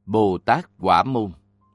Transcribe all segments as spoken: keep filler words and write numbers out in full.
Bồ Tát Quả Môn.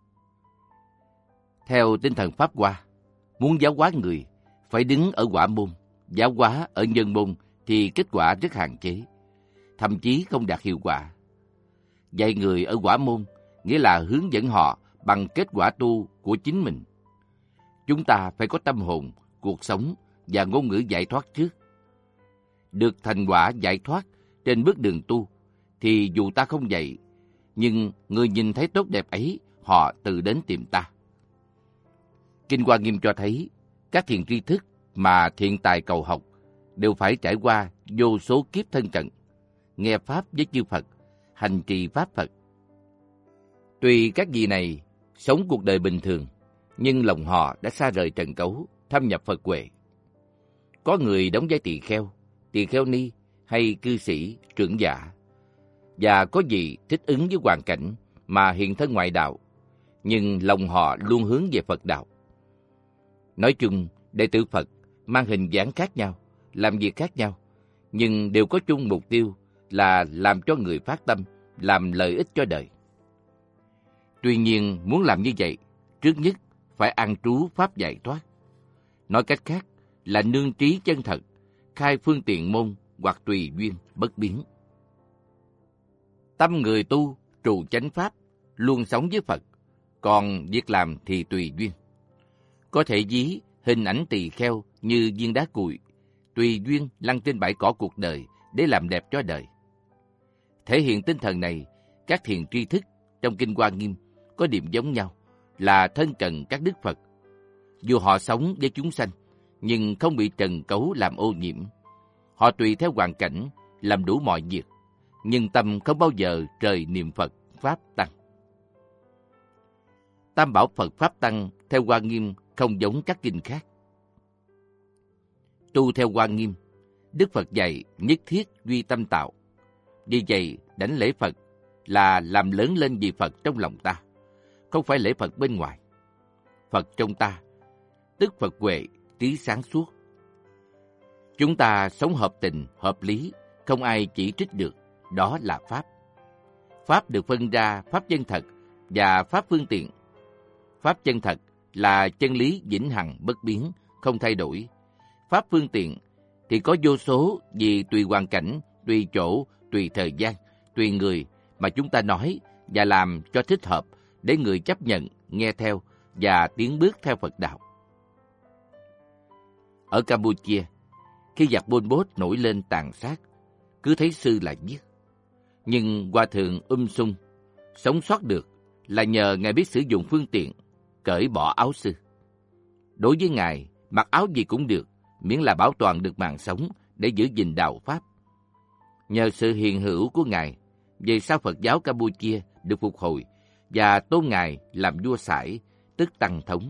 Theo tinh thần Pháp Hoa, muốn giáo hóa người, phải đứng ở quả môn. Giáo hóa ở nhân môn thì kết quả rất hạn chế, thậm chí không đạt hiệu quả. Dạy người ở quả môn nghĩa là hướng dẫn họ bằng kết quả tu của chính mình. Chúng ta phải có tâm hồn, cuộc sống và ngôn ngữ giải thoát trước. Được thành quả giải thoát trên bước đường tu, thì dù ta không dạy, nhưng người nhìn thấy tốt đẹp ấy, họ tự đến tìm ta. Kinh Hoa Nghiêm cho thấy, các thiền tri thức mà thiện tài cầu học đều phải trải qua vô số kiếp thân cận, nghe Pháp với chư Phật, hành trì Pháp Phật. Tuy các vị này sống cuộc đời bình thường, nhưng lòng họ đã xa rời trần cấu, thâm nhập Phật huệ. Có người đóng vai tỳ kheo, tỳ kheo ni hay cư sĩ, trưởng giả, và có vị thích ứng với hoàn cảnh mà hiện thân ngoại đạo, nhưng lòng họ luôn hướng về Phật đạo. Nói chung, đệ tử Phật mang hình dáng khác nhau, làm việc khác nhau, nhưng đều có chung mục tiêu là làm cho người phát tâm, làm lợi ích cho đời. Tuy nhiên, muốn làm như vậy, trước nhất phải an trú Pháp giải thoát. Nói cách khác là nương trí chân thật, khai phương tiện môn hoặc tùy duyên bất biến. Tâm người tu trụ chánh Pháp, luôn sống với Phật, còn việc làm thì tùy duyên. Có thể ví hình ảnh tỳ kheo như viên đá cuội, tùy duyên lăn trên bãi cỏ cuộc đời để làm đẹp cho đời. Thể hiện tinh thần này, các thiền tri thức trong Kinh Hoa Nghiêm có điểm giống nhau là thân cận các đức Phật. Dù họ sống với chúng sanh, nhưng không bị trần cấu làm ô nhiễm. Họ tùy theo hoàn cảnh, làm đủ mọi việc, nhưng tâm không bao giờ rời niệm Phật, Pháp Tăng. Tam bảo Phật Pháp Tăng theo Hoa Nghiêm không giống các kinh khác. Tu theo Hoa Nghiêm, Đức Phật dạy nhất thiết duy tâm tạo. Vì vậy, đảnh lễ Phật là làm lớn lên vị Phật trong lòng ta, không phải lễ Phật bên ngoài. Phật trong ta, tức Phật huệ, trí sáng suốt. Chúng ta sống hợp tình, hợp lý, không ai chỉ trích được, đó là Pháp. Pháp được phân ra Pháp chân thật và Pháp phương tiện. Pháp chân thật là chân lý vĩnh hằng bất biến, không thay đổi. Pháp phương tiện thì có vô số vì tùy hoàn cảnh, tùy chỗ, tùy thời gian, tùy người mà chúng ta nói và làm cho thích hợp để người chấp nhận, nghe theo và tiến bước theo Phật đạo. Ở Campuchia, khi giặc Pol Pot nổi lên tàn sát, cứ thấy sư là giết. Nhưng Hòa thượng Um Sung sống sót được là nhờ Ngài biết sử dụng phương tiện, cởi bỏ áo sư. Đối với Ngài, mặc áo gì cũng được, miễn là bảo toàn được mạng sống để giữ gìn đạo Pháp. Nhờ sự hiền hữu của Ngài, về sau Phật giáo Campuchia được phục hồi và tôn Ngài làm vua sải, tức Tăng Thống.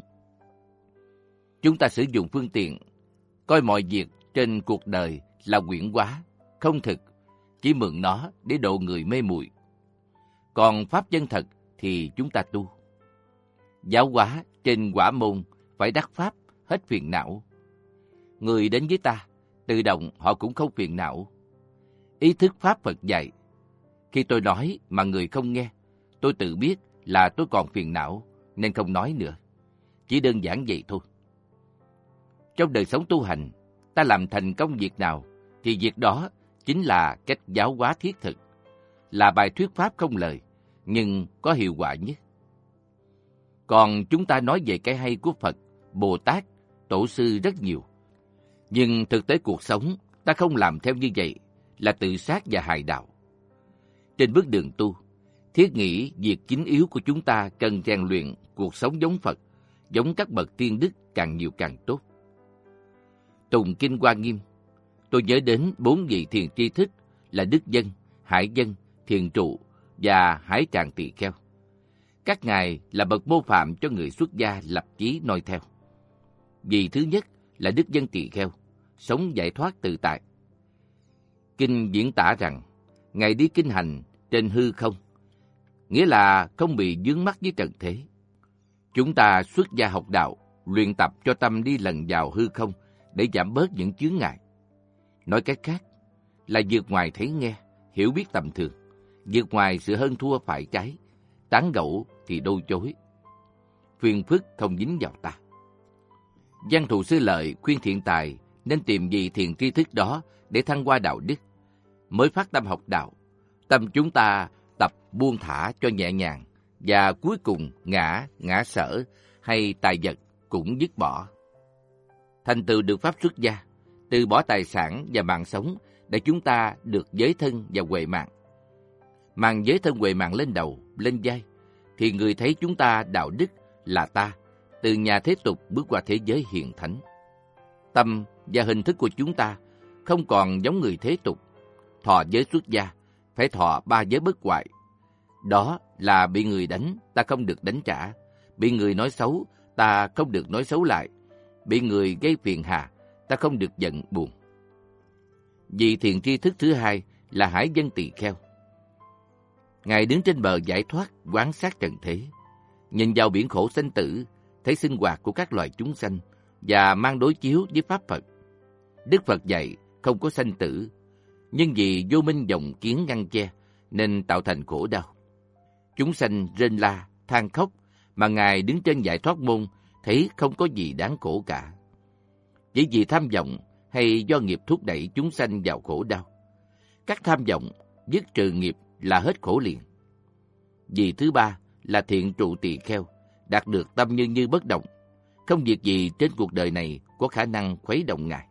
Chúng ta sử dụng phương tiện, coi mọi việc trên cuộc đời là quyển hóa, không thực, chỉ mượn nó để độ người mê muội. Còn Pháp chân thật thì chúng ta tu. Giáo hóa trên quả môn phải đắc Pháp, hết phiền não. Người đến với ta, tự động họ cũng không phiền não. Ý thức Pháp Phật dạy. Khi tôi nói mà người không nghe, tôi tự biết là tôi còn phiền não, nên không nói nữa. Chỉ đơn giản vậy thôi. Trong đời sống tu hành, ta làm thành công việc nào, thì việc đó chính là cách giáo hóa thiết thực, là bài thuyết Pháp không lời, nhưng có hiệu quả nhất. Còn chúng ta nói về cái hay của Phật, Bồ Tát, Tổ sư rất nhiều. Nhưng thực tế cuộc sống, ta không làm theo như vậy, là tự sát và hại đạo. Trên bước đường tu, thiết nghĩ việc chính yếu của chúng ta cần rèn luyện cuộc sống giống Phật, giống các bậc tiên đức càng nhiều càng tốt. Tùng Kinh Hoa Nghiêm, tôi nhớ đến bốn vị thiền tri thức là Đức Dân, Hải Dân, Thiền Trụ và Hải Tràng Tỳ Kheo. Các ngài là bậc mô phạm cho người xuất gia lập chí noi theo. Vị thứ nhất là Đức Dân Tỳ Kheo, sống giải thoát tự tại. Kinh diễn tả rằng, ngài đi kinh hành trên hư không, nghĩa là không bị vướng mắc với trần thế. Chúng ta xuất gia học đạo, luyện tập cho tâm đi lần vào hư không để giảm bớt những chướng ngại. Nói cách khác là vượt ngoài thấy nghe, hiểu biết tầm thường, vượt ngoài sự hơn thua phải trái, tán gẫu thì đôi chối. Phiền phức không dính vào ta. Văn thù sư Lợi khuyên thiện tài nên tìm vị thiền tri thức đó để thăng hoa đạo đức, mới phát tâm học đạo. Tâm chúng ta tập buông thả cho nhẹ nhàng, và cuối cùng ngã, ngã sở hay tài vật cũng dứt bỏ. Thành tựu được pháp xuất gia, từ bỏ tài sản và mạng sống để chúng ta được giới thân và huệ mạng. Mang giới thân huệ mạng lên đầu, lên vai, thì người thấy chúng ta đạo đức là ta, từ nhà thế tục bước qua thế giới hiền thánh. Tâm và hình thức của chúng ta không còn giống người thế tục. Thọ giới xuất gia, phải thọ ba giới bất hoại. Đó là bị người đánh, ta không được đánh trả. Bị người nói xấu, ta không được nói xấu lại. Bị người gây phiền hà, ta không được giận buồn. Vị thiền tri thức thứ hai là Hải Vân Tỳ Kheo. Ngài đứng trên bờ giải thoát, quan sát trần thế, nhìn vào biển khổ sanh tử, thấy sinh hoạt của các loài chúng sanh và mang đối chiếu với Pháp Phật. Đức Phật dạy không có sanh tử, nhưng vì vô minh vọng kiến ngăn che nên tạo thành khổ đau. Chúng sanh rên la, than khóc, mà Ngài đứng trên giải thoát môn thấy không có gì đáng khổ cả. Chỉ vì tham vọng hay do nghiệp thúc đẩy chúng sanh vào khổ đau. Các tham vọng dứt trừ nghiệp là hết khổ liền. Vị thứ ba là Thiện Trụ Tỳ Kheo, đạt được tâm như như bất động. Không việc gì trên cuộc đời này có khả năng khuấy động Ngài.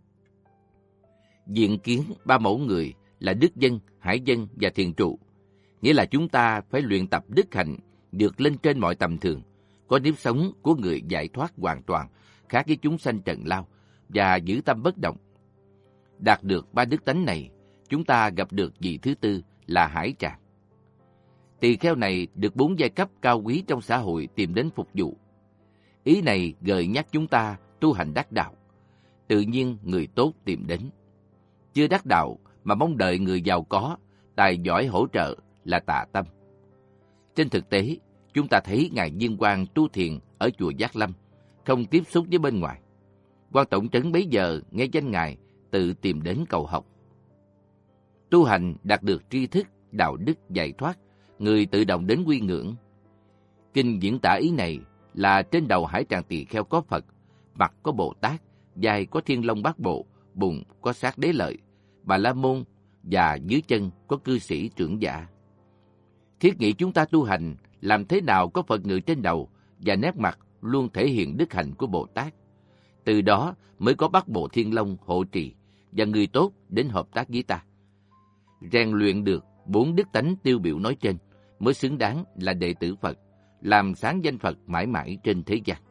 Diện kiến ba mẫu người là Đức Dân, Hải Dân và Thiền Trụ. Nghĩa là chúng ta phải luyện tập đức hạnh vượt lên trên mọi tầm thường, có nếp sống của người giải thoát hoàn toàn, khác với chúng sanh trần lao, và giữ tâm bất động. Đạt được ba đức tánh này, chúng ta gặp được vị thứ tư là Hải Tràng. Tỳ kheo này được bốn giai cấp cao quý trong xã hội tìm đến phục vụ. Ý này gợi nhắc chúng ta tu hành đắc đạo. Tự nhiên người tốt tìm đến. Chưa đắc đạo mà mong đợi người giàu có, tài giỏi hỗ trợ là tà tâm. Trên thực tế, chúng ta thấy Ngài Diên Quang tu thiền ở chùa Giác Lâm, không tiếp xúc với bên ngoài. Quan tổng trấn bấy giờ nghe danh Ngài tự tìm đến cầu học. Tu hành đạt được tri thức, đạo đức, giải thoát, người tự động đến quy ngưỡng. Kinh diễn tả ý này là trên đầu Hải Tràng Tỳ Kheo có Phật, mặt có Bồ Tát, vai có Thiên Long Bát Bộ, bụng có Sát Đế Lợi, Bà La Môn, và dưới chân có cư sĩ trưởng giả. Thiết nghĩ chúng ta tu hành làm thế nào có Phật ngự trên đầu và nét mặt luôn thể hiện đức hạnh của Bồ Tát. Từ đó mới có Bát Bộ Thiên Long hộ trì và người tốt đến hợp tác với ta. Rèn luyện được bốn đức tánh tiêu biểu nói trên mới xứng đáng là đệ tử Phật, làm sáng danh Phật mãi mãi trên thế gian.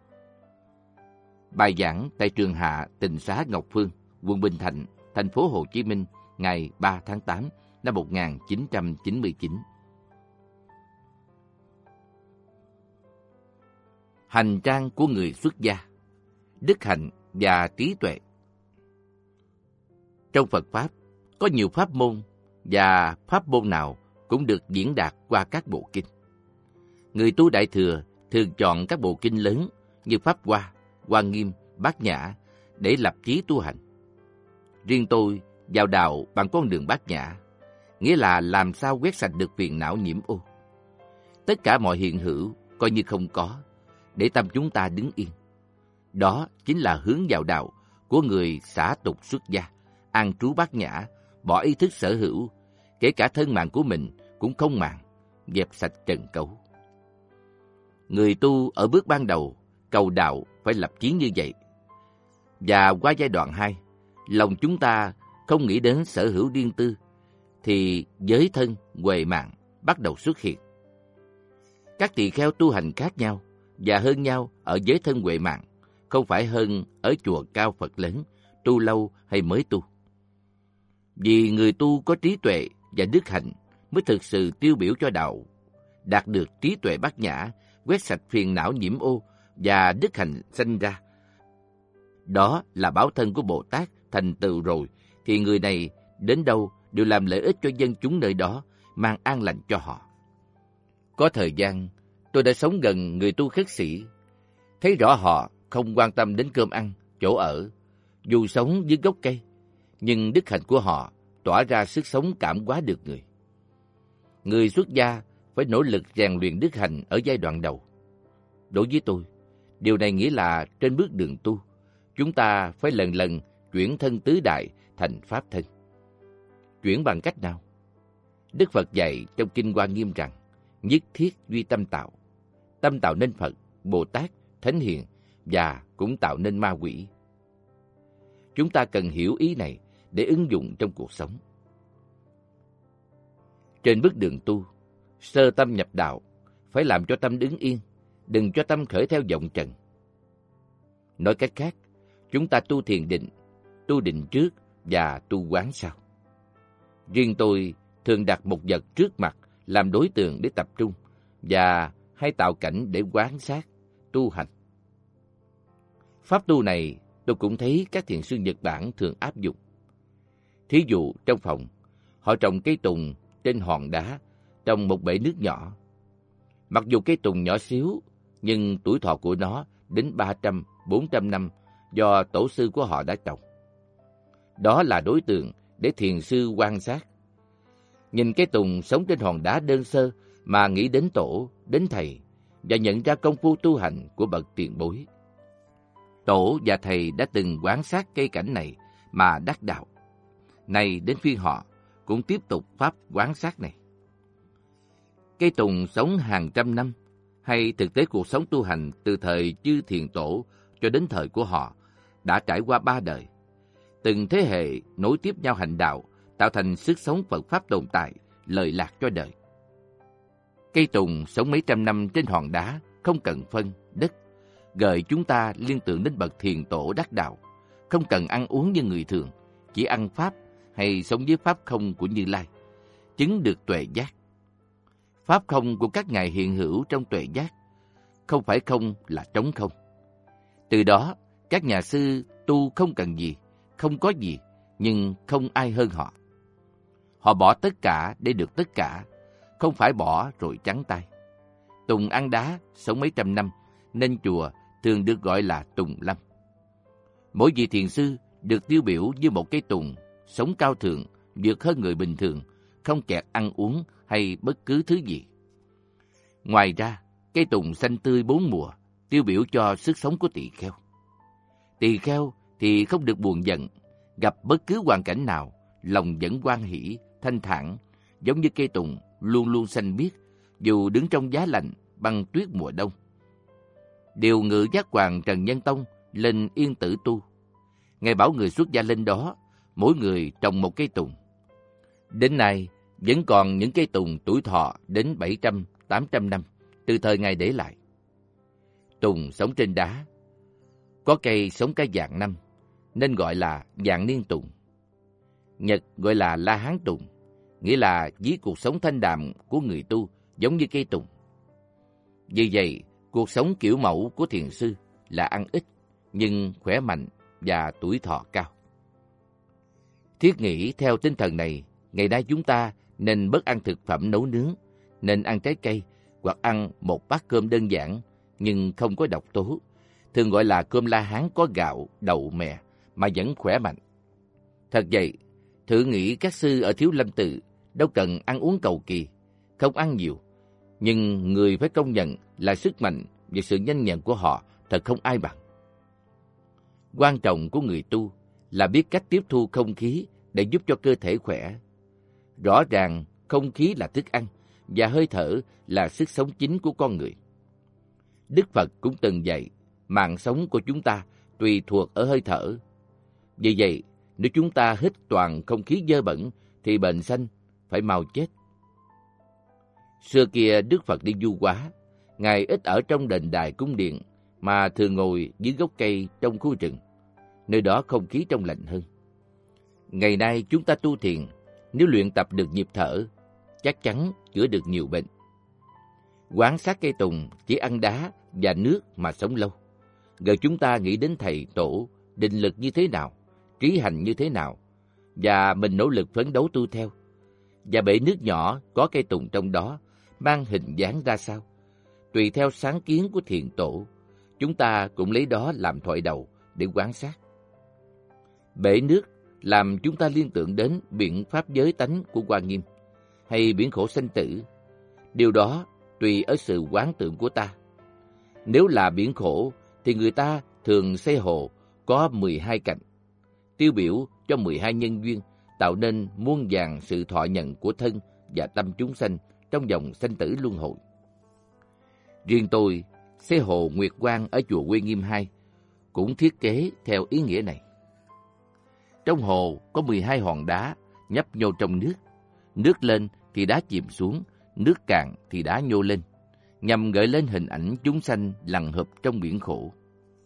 Bài giảng tại trường Hạ Tịnh Xá Ngọc Phương, quận Bình Thạnh, thành phố Hồ Chí Minh, ngày ba tháng tám năm một nghìn chín trăm chín mươi chín. Hành trang của người xuất gia, đức hạnh và trí tuệ. Trong Phật Pháp, có nhiều pháp môn, và pháp môn nào cũng được diễn đạt qua các bộ kinh. Người tu Đại Thừa thường chọn các bộ kinh lớn như Pháp Hoa, Hoa Nghiêm, Bát Nhã để lập chí tu hành. Riêng tôi vào đạo bằng con đường Bát Nhã, nghĩa là làm sao quét sạch được phiền não nhiễm ô. Tất cả mọi hiện hữu coi như không có, để tâm chúng ta đứng yên. Đó chính là hướng vào đạo của người xả tục xuất gia, an trú Bát Nhã, bỏ ý thức sở hữu, kể cả thân mạng của mình cũng không màng, dẹp sạch trần cấu. Người tu ở bước ban đầu, cầu đạo phải lập chí như vậy. Và qua giai đoạn hai, lòng chúng ta không nghĩ đến sở hữu riêng tư, thì giới thân, huệ mạng bắt đầu xuất hiện. Các tỳ kheo tu hành khác nhau và hơn nhau ở giới thân huệ mạng, không phải hơn ở chùa cao Phật lớn, tu lâu hay mới tu. Vì người tu có trí tuệ và đức hạnh mới thực sự tiêu biểu cho đạo, đạt được trí tuệ Bát Nhã, quét sạch phiền não nhiễm ô và đức hạnh sanh ra. Đó là báo thân của Bồ Tát thành tựu rồi, thì người này đến đâu đều làm lợi ích cho dân chúng nơi đó, mang an lành cho họ. Có thời gian, tôi đã sống gần người tu khất sĩ, thấy rõ họ không quan tâm đến cơm ăn, chỗ ở, dù sống dưới gốc cây, nhưng đức hạnh của họ tỏa ra sức sống cảm hóa được người. Người xuất gia phải nỗ lực rèn luyện đức hạnh ở giai đoạn đầu. Đối với tôi, điều này nghĩa là trên bước đường tu, chúng ta phải lần lần chuyển thân tứ đại thành pháp thân. Chuyển bằng cách nào? Đức Phật dạy trong Kinh Hoa Nghiêm rằng, nhất thiết duy tâm tạo. Tâm tạo nên Phật, Bồ Tát, Thánh Hiền và cũng tạo nên ma quỷ. Chúng ta cần hiểu ý này để ứng dụng trong cuộc sống. Trên bước đường tu, sơ tâm nhập đạo, phải làm cho tâm đứng yên, đừng cho tâm khởi theo vọng trần. Nói cách khác, chúng ta tu thiền định, tu định trước và tu quán sau. Riêng tôi thường đặt một vật trước mặt làm đối tượng để tập trung và hay tạo cảnh để quán sát, tu hành. Pháp tu này tôi cũng thấy các thiền sư Nhật Bản thường áp dụng. Thí dụ trong phòng, họ trồng cây tùng trên hòn đá trong một bể nước nhỏ. Mặc dù cây tùng nhỏ xíu, nhưng tuổi thọ của nó đến ba trăm, bốn trăm năm do tổ sư của họ đã trồng. Đó là đối tượng để thiền sư quan sát. Nhìn cây tùng sống trên hòn đá đơn sơ mà nghĩ đến tổ, đến thầy và nhận ra công phu tu hành của bậc tiền bối. Tổ và thầy đã từng quan sát cây cảnh này mà đắc đạo. Nay đến phiên họ cũng tiếp tục pháp quan sát này. Cây tùng sống hàng trăm năm, hay thực tế cuộc sống tu hành từ thời chư thiền tổ cho đến thời của họ đã trải qua ba đời. Từng thế hệ nối tiếp nhau hành đạo, tạo thành sức sống Phật Pháp tồn tại, lợi lạc cho đời. Cây tùng sống mấy trăm năm trên hòn đá, không cần phân, đất, gợi chúng ta liên tưởng đến bậc thiền tổ đắc đạo, không cần ăn uống như người thường, chỉ ăn Pháp hay sống với Pháp không của Như Lai, chứng được tuệ giác. Pháp không của các ngài hiện hữu trong tuệ giác, không phải không là trống không. Từ đó, các nhà sư tu không cần gì, không có gì, nhưng không ai hơn họ. Họ bỏ tất cả để được tất cả, không phải bỏ rồi trắng tay. Tùng ăn đá, sống mấy trăm năm, nên chùa thường được gọi là Tùng Lâm. Mỗi vị thiền sư được tiêu biểu như một cây tùng, sống cao thượng, vượt hơn người bình thường, không kẹt ăn uống hay bất cứ thứ gì. Ngoài ra, cây tùng xanh tươi bốn mùa, tiêu biểu cho sức sống của tỳ kheo. Tỳ kheo thì không được buồn giận, gặp bất cứ hoàn cảnh nào, lòng vẫn hoan hỷ, thanh thản, giống như cây tùng luôn luôn xanh biếc, dù đứng trong giá lạnh, băng tuyết mùa đông. Điều ngự giác hoàng Trần Nhân Tông lên Yên Tử tu. Ngài bảo người xuất gia lên đó, mỗi người trồng một cây tùng. Đến nay, vẫn còn những cây tùng tuổi thọ đến bảy trăm, tám trăm năm, từ thời Ngài để lại. Tùng sống trên đá. Có cây sống cả vạn năm, nên gọi là vạn niên tùng. Nhật gọi là La Hán tùng, nghĩa là ví cuộc sống thanh đạm của người tu giống như cây tùng. Vì vậy, cuộc sống kiểu mẫu của thiền sư là ăn ít, nhưng khỏe mạnh và tuổi thọ cao. Thiết nghĩ theo tinh thần này, ngày nay chúng ta nên bớt ăn thực phẩm nấu nướng, nên ăn trái cây hoặc ăn một bát cơm đơn giản nhưng không có độc tố, thường gọi là cơm La Hán có gạo, đậu, mè mà vẫn khỏe mạnh. Thật vậy, thử nghĩ các sư ở Thiếu Lâm Tự đâu cần ăn uống cầu kỳ, không ăn nhiều, nhưng người phải công nhận là sức mạnh và sự nhanh nhẹn của họ thật không ai bằng. Quan trọng của người tu là biết cách tiếp thu không khí để giúp cho cơ thể khỏe. Rõ ràng không khí là thức ăn và hơi thở là sức sống chính của con người. Đức Phật cũng từng dạy, mạng sống của chúng ta tùy thuộc ở hơi thở. Vì vậy, nếu chúng ta hít toàn không khí dơ bẩn thì bệnh sanh, phải mau chết. Xưa kia Đức Phật đi du hóa, Ngài ít ở trong đền đài cung điện mà thường ngồi dưới gốc cây trong khu rừng, nơi đó không khí trong lành hơn. Ngày nay chúng ta tu thiền, nếu luyện tập được nhịp thở, chắc chắn chữa được nhiều bệnh. Quán sát cây tùng chỉ ăn đá và nước mà sống lâu. Giờ chúng ta nghĩ đến thầy tổ, định lực như thế nào, trí hành như thế nào, và mình nỗ lực phấn đấu tu theo. Và bể nước nhỏ có cây tùng trong đó, mang hình dáng ra sao? Tùy theo sáng kiến của thiền tổ, chúng ta cũng lấy đó làm thoại đầu để quan sát. Bể nước làm chúng ta liên tưởng đến biện pháp giới tánh của Hoa Nghiêm, hay biển khổ sanh tử. Điều đó tùy ở sự quán tưởng của ta. Nếu là biển khổ, thì người ta thường xây hồ có mười hai cạnh, tiêu biểu cho mười hai nhân duyên, tạo nên muôn vàn sự thọ nhận của thân và tâm chúng sanh trong dòng sanh tử luân hồi. Riêng tôi, xây hồ Nguyệt Quang ở chùa Uy Nghiêm hai cũng thiết kế theo ý nghĩa này. Trong hồ có mười hai hòn đá nhấp nhô trong nước. Nước lên thì đá chìm xuống, nước cạn thì đá nhô lên, nhằm gợi lên hình ảnh chúng sanh lằn hụp trong biển khổ.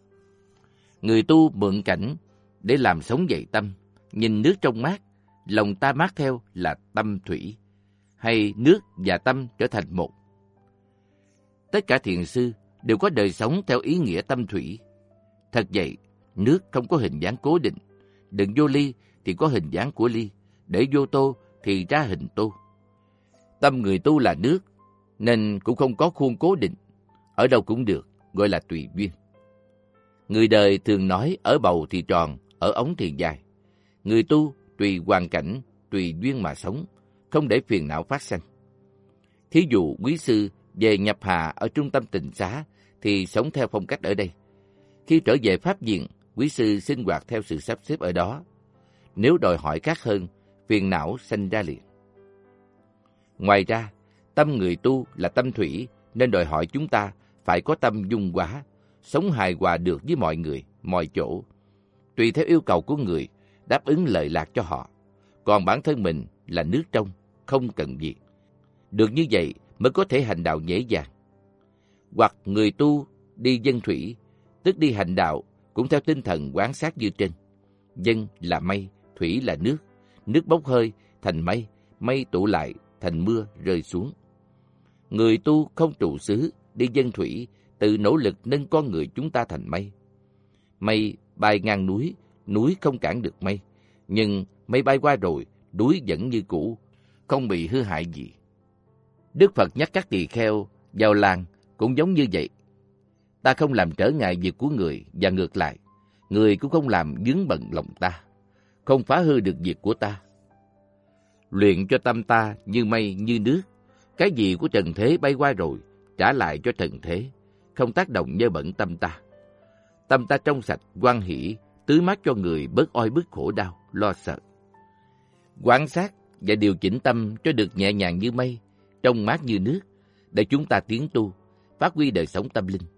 Người tu mượn cảnh để làm sống dậy tâm, nhìn nước trong mát, lòng ta mát theo là tâm thủy, hay nước và tâm trở thành một. Tất cả thiền sư đều có đời sống theo ý nghĩa tâm thủy. Thật vậy, nước không có hình dáng cố định, đựng vô ly thì có hình dáng của ly, để vô tô thì ra hình tô. Tâm người tu là nước, nên cũng không có khuôn cố định, ở đâu cũng được, gọi là tùy duyên. Người đời thường nói ở bầu thì tròn, ở ống thì dài. Người tu tùy hoàn cảnh, tùy duyên mà sống, không để phiền não phát sanh. Thí dụ quý sư về nhập hà ở trung tâm tịnh xá thì sống theo phong cách ở đây. Khi trở về pháp viện, quý sư sinh hoạt theo sự sắp xếp ở đó. Nếu đòi hỏi khác hơn, phiền não sanh ra liền. Ngoài ra, tâm người tu là tâm thủy, nên đòi hỏi chúng ta phải có tâm dung hóa, sống hài hòa được với mọi người, mọi chỗ, tùy theo yêu cầu của người, đáp ứng lợi lạc cho họ. Còn bản thân mình là nước trong, không cần gì. Được như vậy mới có thể hành đạo dễ dàng. Hoặc người tu đi dân thủy, tức đi hành đạo cũng theo tinh thần quán sát như trên. Dân là mây, thủy là nước, nước bốc hơi thành mây, mây tụ lại thành mưa rơi xuống. Người tu không trụ xứ, đi dân thủy, tự nỗ lực nâng con người chúng ta thành mây. Mây bay ngang núi, núi không cản được mây, nhưng mây bay qua rồi, núi vẫn như cũ, không bị hư hại gì. Đức Phật nhắc các tỳ kheo vào làng cũng giống như vậy. Ta không làm trở ngại việc của người, và ngược lại, người cũng không làm vướng bận lòng ta, không phá hư được việc của ta. Luyện cho tâm ta như mây như nước, cái gì của trần thế bay qua rồi, trả lại cho trần thế, không tác động nhơ bẩn tâm ta. Tâm ta trong sạch, hoan hỷ, tưới mát cho người bớt oi bức khổ đau, lo sợ. Quan sát và điều chỉnh tâm cho được nhẹ nhàng như mây, trong mát như nước, để chúng ta tiến tu, phát huy đời sống tâm linh.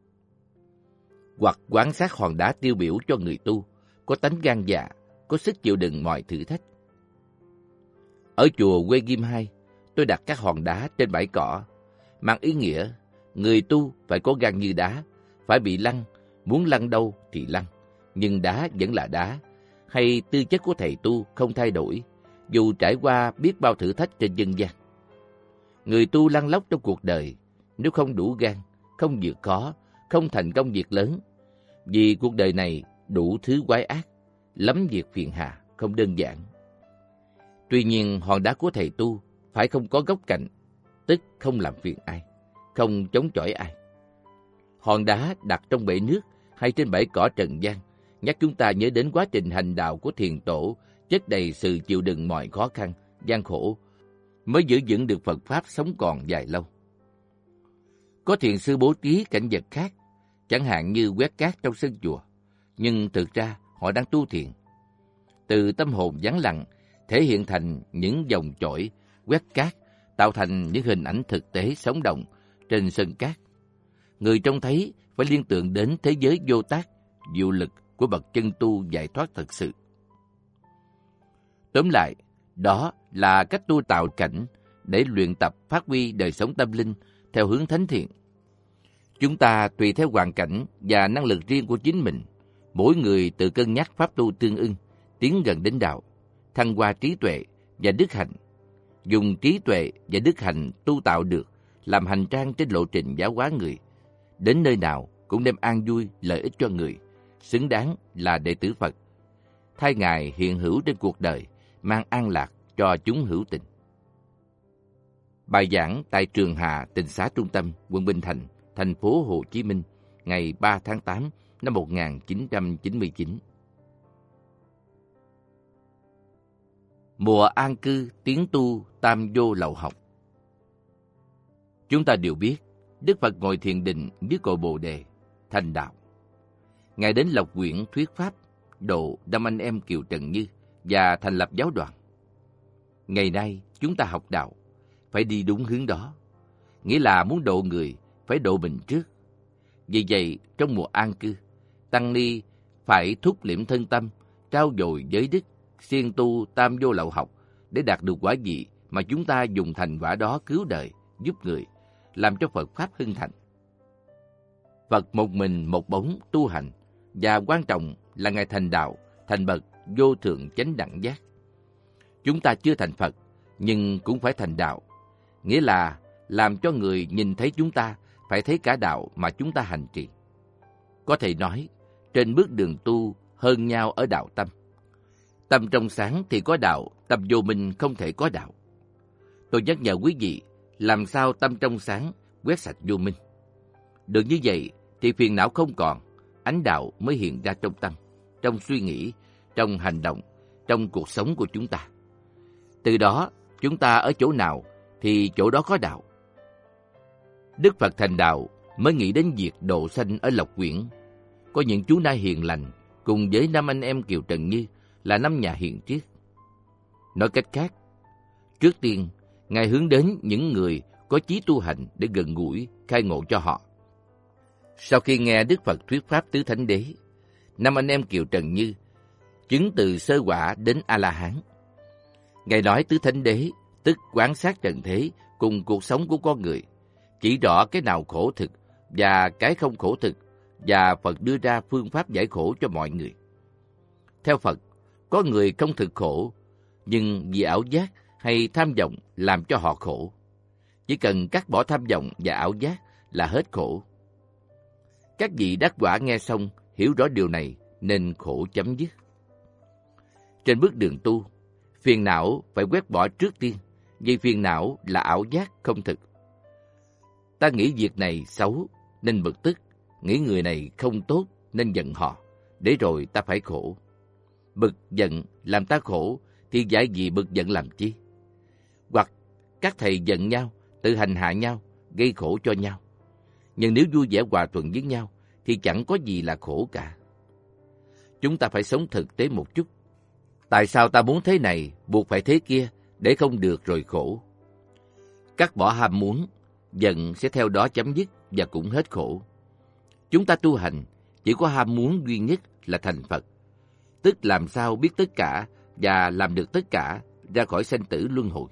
Hoặc quan sát hòn đá tiêu biểu cho người tu, có tánh gan dạ, có sức chịu đựng mọi thử thách. Ở chùa Uy Nghiêm hai, tôi đặt các hòn đá trên bãi cỏ, mang ý nghĩa người tu phải có gan như đá, phải bị lăn, muốn lăn đâu thì lăn, nhưng đá vẫn là đá, hay tư chất của thầy tu không thay đổi, dù trải qua biết bao thử thách trên dân gian. Người tu lăn lóc trong cuộc đời, nếu không đủ gan, không vượt khó, không thành công việc lớn, vì cuộc đời này đủ thứ quái ác, lắm việc phiền hà, không đơn giản. Tuy nhiên, hòn đá của thầy tu phải không có góc cạnh, tức không làm phiền ai, không chống chọi ai. Hòn đá đặt trong bể nước hay trên bãi cỏ trần gian, nhắc chúng ta nhớ đến quá trình hành đạo của thiền tổ, chất đầy sự chịu đựng mọi khó khăn, gian khổ, mới giữ vững được Phật Pháp sống còn dài lâu. Có thiền sư bố trí cảnh vật khác, chẳng hạn như quét cát trong sân chùa, nhưng thực ra họ đang tu thiền. Từ tâm hồn vắng lặng, thể hiện thành những dòng chổi, quét cát, tạo thành những hình ảnh thực tế sống động trên sân cát. Người trông thấy phải liên tưởng đến thế giới vô tác, diệu lực của bậc chân tu giải thoát thật sự. Tóm lại, đó là cách tu tạo cảnh để luyện tập phát huy đời sống tâm linh theo hướng thánh thiện. Chúng ta tùy theo hoàn cảnh và năng lực riêng của chính mình, mỗi người tự cân nhắc pháp tu tương ưng, tiến gần đến đạo, thăng hoa trí tuệ và đức hạnh. Dùng trí tuệ và đức hạnh tu tạo được, làm hành trang trên lộ trình giáo hóa người. Đến nơi nào cũng đem an vui, lợi ích cho người, xứng đáng là đệ tử Phật. Thay Ngài hiện hữu trên cuộc đời, mang an lạc cho chúng hữu tình. Bài giảng tại Trường Hà Tịnh Xá Trung Tâm, quận Bình Thạnh, thành phố Hồ Chí Minh, ngày ba tháng tám năm một nghìn chín trăm chín mươi chín. Mùa an cư tiến tu tam vô lậu học. Chúng ta đều biết, Đức Phật ngồi thiền định dưới cội Bồ Đề, thành đạo. Ngài đến Lộc Quyển thuyết pháp, độ năm anh em Kiều Trần Như và thành lập giáo đoàn. Ngày nay, chúng ta học đạo, phải đi đúng hướng đó. Nghĩa là muốn độ người, phải độ mình trước. Vì vậy, trong mùa an cư, Tăng Ni phải thúc liệm thân tâm, trao dồi giới đức, siêng tu tam vô lậu học để đạt được quả vị mà chúng ta dùng thành quả đó cứu đời, giúp người, làm cho Phật Pháp hưng thành. Phật một mình một bóng tu hành, và quan trọng là Ngài thành đạo, thành bậc vô thượng chánh đẳng giác. Chúng ta chưa thành Phật, nhưng cũng phải thành đạo, nghĩa là làm cho người nhìn thấy chúng ta phải thấy cả đạo mà chúng ta hành trì. Có thể nói, trên bước đường tu hơn nhau ở đạo tâm. Tâm trong sáng thì có đạo, tâm vô minh không thể có đạo. Tôi nhắc nhở quý vị, làm sao tâm trong sáng quét sạch vô minh. Được như vậy thì phiền não không còn, ánh đạo mới hiện ra trong tâm, trong suy nghĩ, trong hành động, trong cuộc sống của chúng ta. Từ đó, chúng ta ở chỗ nào thì chỗ đó có đạo. Đức Phật thành đạo mới nghĩ đến việc độ sanh ở Lộc Quyển. Có những chú nai hiền lành cùng với năm anh em Kiều Trần Như là năm nhà hiền triết. Nói cách khác, trước tiên, Ngài hướng đến những người có chí tu hành để gần gũi, khai ngộ cho họ. Sau khi nghe Đức Phật thuyết pháp tứ thánh đế, năm anh em Kiều Trần Như chứng từ sơ quả đến A-la-hán. Ngài nói tứ thánh đế, tức quán sát trần thế cùng cuộc sống của con người, chỉ rõ cái nào khổ thực và cái không khổ thực, và Phật đưa ra phương pháp giải khổ cho mọi người. Theo Phật, có người không thực khổ, nhưng vì ảo giác hay tham vọng làm cho họ khổ. Chỉ cần cắt bỏ tham vọng và ảo giác là hết khổ. Các vị đắc quả nghe xong, hiểu rõ điều này nên khổ chấm dứt. Trên bước đường tu, phiền não phải quét bỏ trước tiên, vì phiền não là ảo giác không thực. Ta nghĩ việc này xấu nên bực tức, nghĩ người này không tốt nên giận họ, để rồi ta phải khổ. Bực giận làm ta khổ thì dạy gì bực giận làm chi? Hoặc các thầy giận nhau, tự hành hạ nhau, gây khổ cho nhau. Nhưng nếu vui vẻ hòa thuận với nhau thì chẳng có gì là khổ cả. Chúng ta phải sống thực tế một chút. Tại sao ta muốn thế này, buộc phải thế kia, để không được rồi khổ? Cắt bỏ ham muốn, giận sẽ theo đó chấm dứt và cũng hết khổ. Chúng ta tu hành, chỉ có ham muốn duy nhất là thành Phật. Tức làm sao biết tất cả và làm được tất cả ra khỏi sanh tử luân hồi.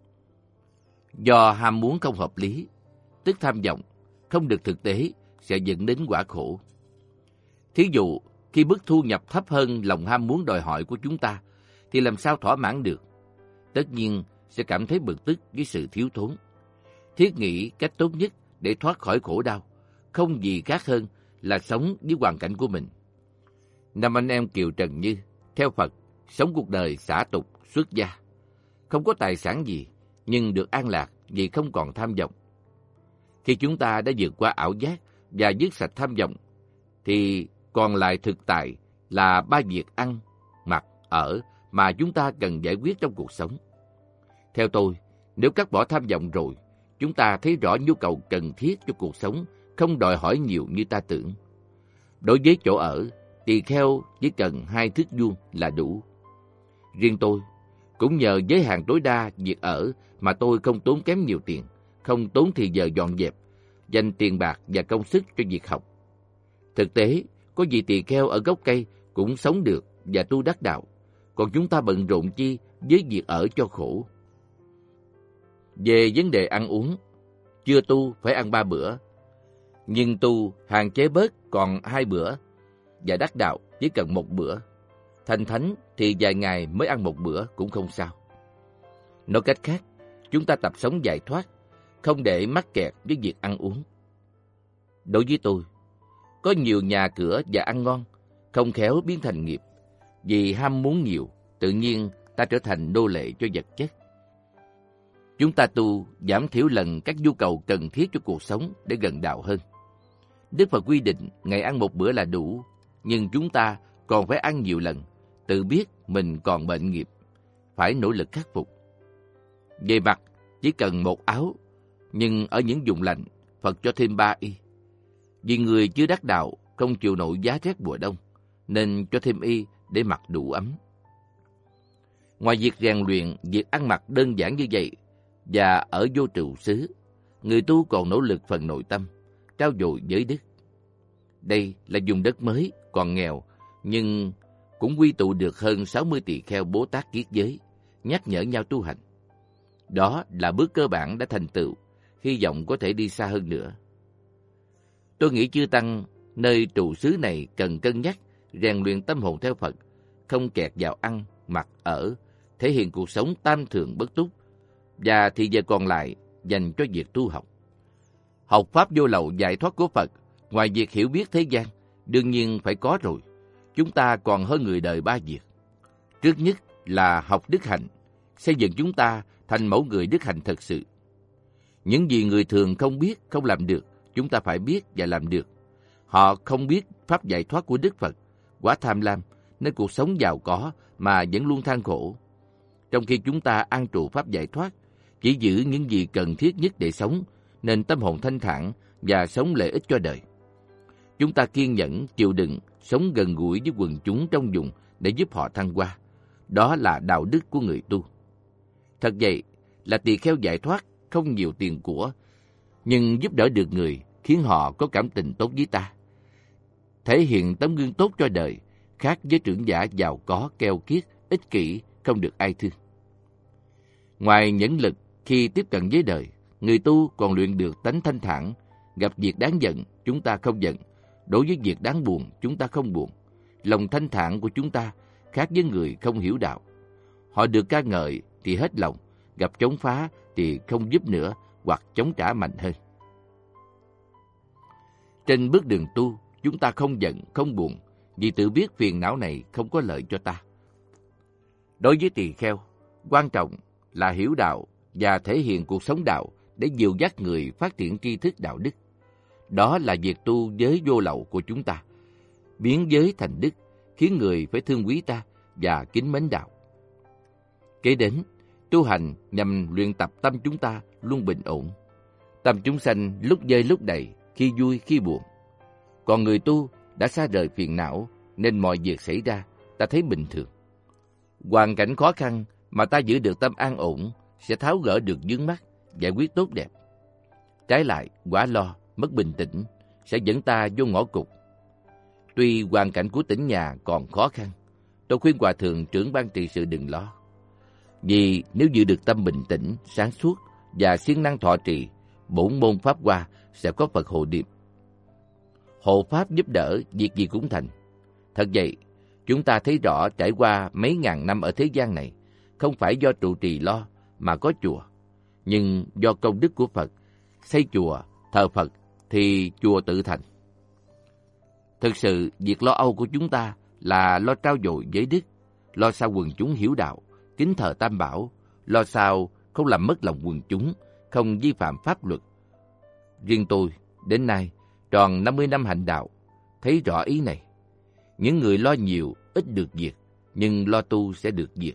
Do ham muốn không hợp lý, tức tham vọng, không được thực tế sẽ dẫn đến quả khổ. Thí dụ, khi mức thu nhập thấp hơn lòng ham muốn đòi hỏi của chúng ta, thì làm sao thỏa mãn được? Tất nhiên sẽ cảm thấy bực tức với sự thiếu thốn. Thiết nghĩ cách tốt nhất để thoát khỏi khổ đau, không gì khác hơn là sống với hoàn cảnh của mình. Năm anh em Kiều Trần Như, theo Phật, sống cuộc đời xả tục, xuất gia. Không có tài sản gì, nhưng được an lạc vì không còn tham vọng. Khi chúng ta đã vượt qua ảo giác và dứt sạch tham vọng, thì còn lại thực tại là ba việc ăn, mặc, ở mà chúng ta cần giải quyết trong cuộc sống. Theo tôi, nếu cắt bỏ tham vọng rồi, chúng ta thấy rõ nhu cầu cần thiết cho cuộc sống không đòi hỏi nhiều như ta tưởng. Đối với chỗ ở, tỳ kheo chỉ cần hai thước vuông là đủ. Riêng tôi, cũng nhờ giới hạn tối đa việc ở mà tôi không tốn kém nhiều tiền, không tốn thì giờ dọn dẹp, dành tiền bạc và công sức cho việc học. Thực tế, có vị tỳ kheo ở gốc cây cũng sống được và tu đắc đạo, còn chúng ta bận rộn chi với việc ở cho khổ. Về vấn đề ăn uống, chưa tu phải ăn ba bữa, nhưng tu hạn chế bớt còn hai bữa, và đắc đạo chỉ cần một bữa. Thành thánh thì vài ngày mới ăn một bữa cũng không sao. Nói cách khác, chúng ta tập sống giải thoát, không để mắc kẹt với việc ăn uống. Đối với tôi, có nhiều nhà cửa và ăn ngon, không khéo biến thành nghiệp. Vì ham muốn nhiều, tự nhiên ta trở thành nô lệ cho vật chất. Chúng ta tu giảm thiểu lần các nhu cầu cần thiết cho cuộc sống để gần đạo hơn. Đức Phật quy định ngày ăn một bữa là đủ, nhưng chúng ta còn phải ăn nhiều lần, tự biết mình còn bệnh nghiệp, phải nỗ lực khắc phục. Về mặt, chỉ cần một áo Nhưng ở những vùng lạnh, Phật cho thêm ba y. Vì người chưa đắc đạo không chịu nổi giá rét mùa đông, nên cho thêm y để mặc đủ ấm. Ngoài việc rèn luyện, việc ăn mặc đơn giản như vậy, và ở vô trụ xứ, người tu còn nỗ lực phần nội tâm, trau dồi giới đức. Đây là vùng đất mới, còn nghèo, nhưng cũng quy tụ được hơn sáu mươi tỳ kheo Bồ Tát kiết giới, nhắc nhở nhau tu hành. Đó là bước cơ bản đã thành tựu, hy vọng có thể đi xa hơn nữa. Tôi nghĩ chư Tăng nơi trụ xứ này cần cân nhắc, rèn luyện tâm hồn theo Phật, không kẹt vào ăn, mặc, ở, thể hiện cuộc sống tam thường bất túc, và thì giờ còn lại dành cho việc tu học. Học Pháp vô lậu giải thoát của Phật, ngoài việc hiểu biết thế gian, đương nhiên phải có rồi. Chúng ta còn hơn người đời ba việc. Trước nhất là học đức hạnh, xây dựng chúng ta thành mẫu người đức hạnh thật sự. Những gì người thường không biết, không làm được, chúng ta phải biết và làm được. Họ không biết Pháp giải thoát của Đức Phật, quá tham lam, nên cuộc sống giàu có mà vẫn luôn than khổ. Trong khi chúng ta an trụ Pháp giải thoát, chỉ giữ những gì cần thiết nhất để sống, nên tâm hồn thanh thản và sống lợi ích cho đời. Chúng ta kiên nhẫn, chịu đựng, sống gần gũi với quần chúng trong vùng để giúp họ thăng hoa. Đó là đạo đức của người tu. Thật vậy, là tỳ kheo giải thoát, không nhiều tiền của, nhưng giúp đỡ được người, khiến họ có cảm tình tốt với ta. Thể hiện tấm gương tốt cho đời, khác với trưởng giả giàu có, keo kiết, ích kỷ, không được ai thương. Ngoài nhẫn lực khi tiếp cận với đời, người tu còn luyện được tánh thanh thản. Gặp việc đáng giận, chúng ta không giận. Đối với việc đáng buồn, chúng ta không buồn. Lòng thanh thản của chúng ta khác với người không hiểu đạo. Họ được ca ngợi thì hết lòng, gặp chống phá thì không giúp nữa hoặc chống trả mạnh hơn. Trên bước đường tu, chúng ta không giận, không buồn, vì tự biết phiền não này không có lợi cho ta. Đối với tỳ kheo, quan trọng là hiểu đạo và thể hiện cuộc sống đạo để dìu dắt người phát triển tri thức đạo đức. Đó là việc tu giới vô lậu của chúng ta, biến giới thành đức, khiến người phải thương quý ta và kính mến đạo. Kế đến, tu hành nhằm luyện tập tâm chúng ta luôn bình ổn. Tâm chúng sanh lúc dơi lúc đầy, khi vui khi buồn. Còn người tu đã xa rời phiền não, nên mọi việc xảy ra ta thấy bình thường. Hoàn cảnh khó khăn mà ta giữ được tâm an ổn sẽ tháo gỡ được vướng mắc, giải quyết tốt đẹp. Trái lại, quá lo, mất bình tĩnh sẽ dẫn ta vô ngõ cụt. Tuy hoàn cảnh của tỉnh nhà còn khó khăn, tôi khuyên Hòa Thượng trưởng ban trị sự đừng lo. Vì nếu giữ được tâm bình tĩnh, sáng suốt và siêng năng thọ trì, bổn môn Pháp Hoa sẽ có Phật hộ niệm. Hộ Pháp giúp đỡ, việc gì cũng thành. Thật vậy, chúng ta thấy rõ trải qua mấy ngàn năm ở thế gian này, không phải do trụ trì lo mà có chùa, nhưng do công đức của Phật. Xây chùa, thờ Phật thì chùa tự thành. Thực sự, việc lo âu của chúng ta là lo trau dồi giới đức, lo sao quần chúng hiểu đạo, kính thờ Tam Bảo, lo sao không làm mất lòng quần chúng, không vi phạm pháp luật. Riêng tôi, đến nay, tròn năm mươi năm hạnh đạo, thấy rõ ý này. Những người lo nhiều, ít được việc, nhưng lo tu sẽ được việc.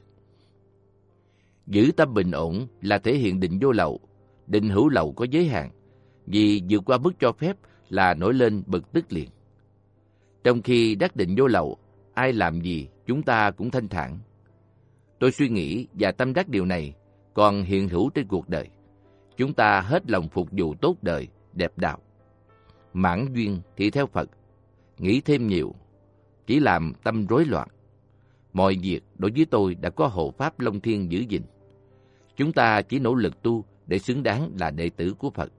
Giữ tâm bình ổn là thể hiện định vô lậu. Định hữu lậu có giới hạn, vì vượt qua mức cho phép là nổi lên bực tức liền. Trong khi đắc định vô lậu, ai làm gì chúng ta cũng thanh thản. Tôi suy nghĩ và tâm đắc điều này còn hiện hữu trên cuộc đời. Chúng ta hết lòng phục vụ tốt đời, đẹp đạo. Mãn duyên thì theo Phật, nghĩ thêm nhiều, chỉ làm tâm rối loạn. Mọi việc đối với tôi đã có hộ Pháp Long Thiên giữ gìn. Chúng ta chỉ nỗ lực tu để xứng đáng là đệ tử của Phật.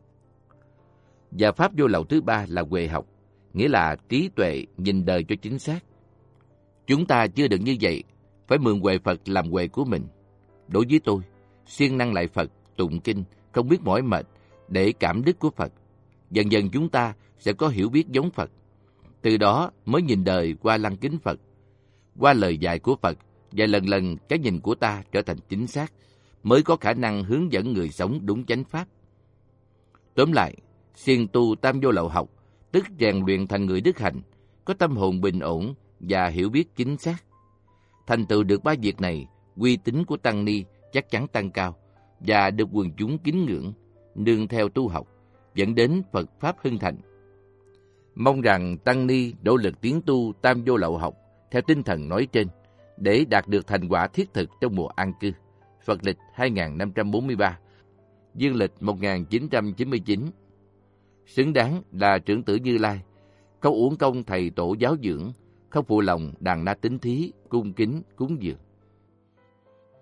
Và Pháp vô lậu thứ ba là huệ học, nghĩa là trí tuệ nhìn đời cho chính xác. Chúng ta chưa được như vậy, phải mượn huệ Phật làm huệ của mình. Đối với tôi, siêng năng lại Phật, tụng kinh, không biết mỏi mệt, để cảm đức của Phật. Dần dần chúng ta sẽ có hiểu biết giống Phật. Từ đó mới nhìn đời qua lăng kính Phật, qua lời dạy của Phật, và lần lần cái nhìn của ta trở thành chính xác, mới có khả năng hướng dẫn người sống đúng chánh pháp. Tóm lại, siêng tu tam vô lậu học, tức rèn luyện thành người đức hạnh, có tâm hồn bình ổn và hiểu biết chính xác. Thành tựu được ba việc này, uy tín của tăng ni chắc chắn tăng cao và được quần chúng kính ngưỡng, nương theo tu học, dẫn đến Phật Pháp hưng thịnh. Mong rằng Tăng Ni nỗ lực tiến tu tam vô lậu học theo tinh thần nói trên để đạt được thành quả thiết thực trong mùa an cư, Phật lịch hai nghìn năm trăm bốn mươi ba, Dương lịch một nghìn chín trăm chín mươi chín. Xứng đáng là trưởng tử Như Lai, không uổng công thầy tổ giáo dưỡng, không phụ lòng đàn na tín thí, cung kính, cúng dường.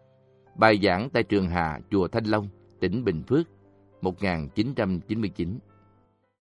Bài giảng tại Trường Hà, chùa Thanh Long, tỉnh Bình Phước, một nghìn chín trăm chín mươi chín.